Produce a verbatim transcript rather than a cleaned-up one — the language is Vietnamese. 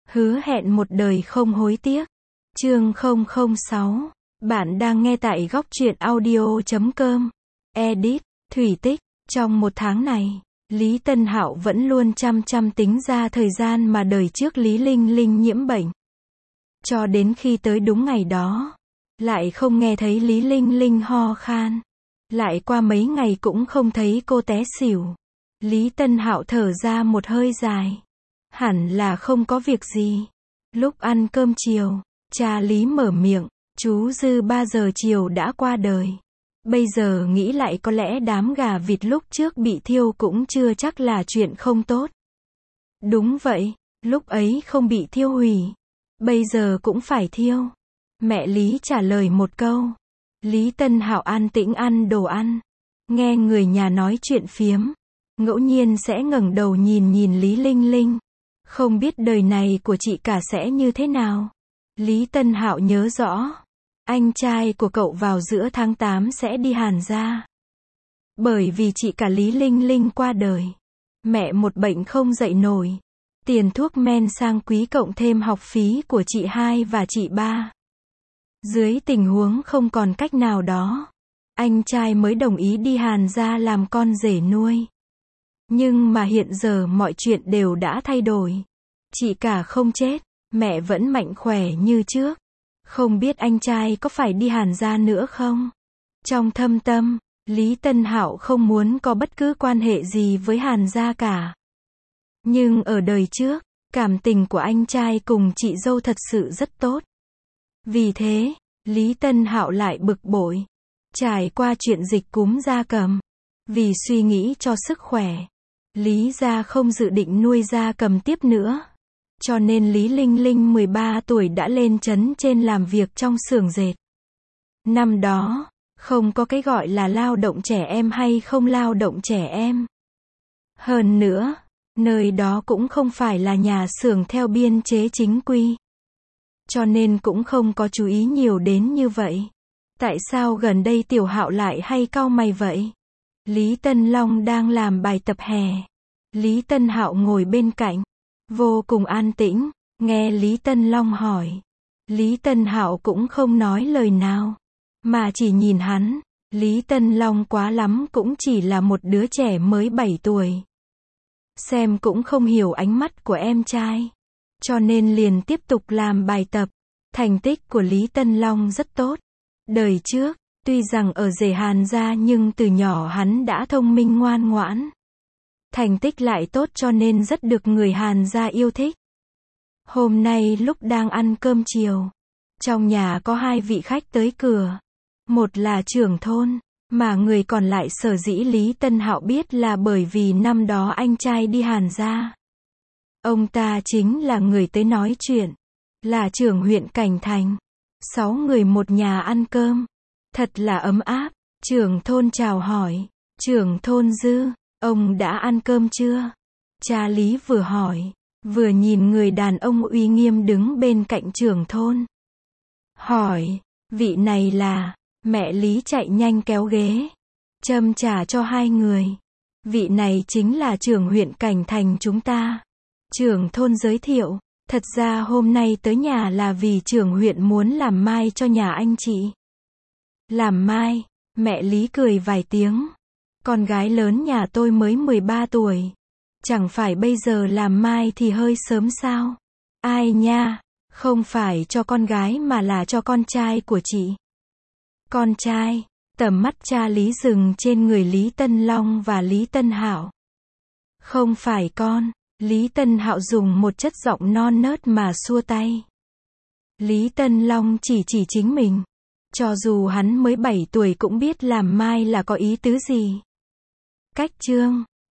Hứa hẹn một đời không hối tiếc. Chương không không sáu. Bạn đang nghe tại góc truyện audio chấm com. Edit, Thủy Tích. Trong một tháng này, Lý Tân Hạo vẫn luôn chăm chăm tính ra thời gian mà đời trước Lý Linh Linh nhiễm bệnh. Cho đến khi tới đúng ngày đó, lại không nghe thấy Lý Linh Linh ho khan. Lại qua mấy ngày cũng không thấy cô té xỉu. Lý Tân Hạo thở ra một hơi dài. Hẳn là không có việc gì. Lúc ăn cơm chiều, cha Lý mở miệng, chú Dư ba giờ chiều đã qua đời. Bây giờ nghĩ lại có lẽ đám gà vịt lúc trước bị thiêu cũng chưa chắc là chuyện không tốt. Đúng vậy, lúc ấy không bị thiêu hủy, bây giờ cũng phải thiêu. Mẹ Lý trả lời một câu. Lý Tân Hạo an tĩnh ăn đồ ăn, nghe người nhà nói chuyện phiếm, ngẫu nhiên sẽ ngẩng đầu nhìn nhìn Lý Linh Linh. Không biết đời này của chị cả sẽ như thế nào. Lý Tân Hạo nhớ rõ, anh trai của cậu vào giữa tháng tám sẽ đi Hàn gia. Bởi vì chị cả Lý Linh Linh qua đời, mẹ một bệnh không dậy nổi, tiền thuốc men sang quý cộng thêm học phí của chị hai và chị ba. Dưới tình huống không còn cách nào đó, anh trai mới đồng ý đi Hàn gia làm con rể nuôi. Nhưng mà hiện giờ mọi chuyện đều đã thay đổi. Chị cả không chết, mẹ vẫn mạnh khỏe như trước. Không biết anh trai có phải đi Hàn gia nữa không? Trong thâm tâm, Lý Tân Hạo không muốn có bất cứ quan hệ gì với Hàn gia cả. Nhưng ở đời trước, cảm tình của anh trai cùng chị dâu thật sự rất tốt. Vì thế, Lý Tân Hạo lại bực bội. Trải qua chuyện dịch cúm gia cầm, vì suy nghĩ cho sức khỏe, Lý gia không dự định nuôi gia cầm tiếp nữa. Cho nên Lý Linh Linh mười ba tuổi đã lên trấn trên làm việc trong xưởng dệt. Năm đó, không có cái gọi là lao động trẻ em hay không lao động trẻ em. Hơn nữa, nơi đó cũng không phải là nhà xưởng theo biên chế chính quy. Cho nên cũng không có chú ý nhiều đến như vậy. Tại sao gần đây Tiểu Hạo lại hay cau mày vậy? Lý Tân Long đang làm bài tập hè. Lý Tân Hạo ngồi bên cạnh, vô cùng an tĩnh, nghe Lý Tân Long hỏi. Lý Tân Hạo cũng không nói lời nào, mà chỉ nhìn hắn. Lý Tân Long quá lắm cũng chỉ là một đứa trẻ mới bảy tuổi. Xem cũng không hiểu ánh mắt của em trai. Cho nên liền tiếp tục làm bài tập. Thành tích của Lý Tân Long rất tốt. Đời trước, tuy rằng ở rể Hàn gia nhưng từ nhỏ hắn đã thông minh ngoan ngoãn. Thành tích lại tốt cho nên rất được người Hàn gia yêu thích. Hôm nay lúc đang ăn cơm chiều, trong nhà có hai vị khách tới cửa. Một là trưởng thôn, mà người còn lại sở dĩ Lý Tân Hạo biết là bởi vì năm đó anh trai đi Hàn gia. Ông ta chính là người tới nói chuyện, là trưởng huyện Cảnh Thành. Sáu người một nhà ăn cơm, thật là ấm áp. Trưởng thôn chào hỏi, trưởng thôn Dư, ông đã ăn cơm chưa? Cha Lý vừa hỏi, vừa nhìn người đàn ông uy nghiêm đứng bên cạnh trưởng thôn. Hỏi, vị này là, mẹ Lý chạy nhanh kéo ghế, châm trà cho hai người. Vị này chính là trưởng huyện Cảnh Thành chúng ta. Trưởng thôn giới thiệu, thật ra hôm nay tới nhà là vì trưởng huyện muốn làm mai cho nhà anh chị. Làm mai, mẹ Lý cười vài tiếng. Con gái lớn nhà tôi mới mười ba tuổi. Chẳng phải bây giờ làm mai thì hơi sớm sao? Ai nha, không phải cho con gái mà là cho con trai của chị. Con trai, tầm mắt cha Lý dừng trên người Lý Tân Long và Lý Tân Hạo. Không phải con. Lý Tân Hạo dùng một chất giọng non nớt mà xua tay. Lý Tân Long chỉ chỉ chính mình. Cho dù hắn mới bảy tuổi cũng biết làm mai là có ý tứ gì. Cách chương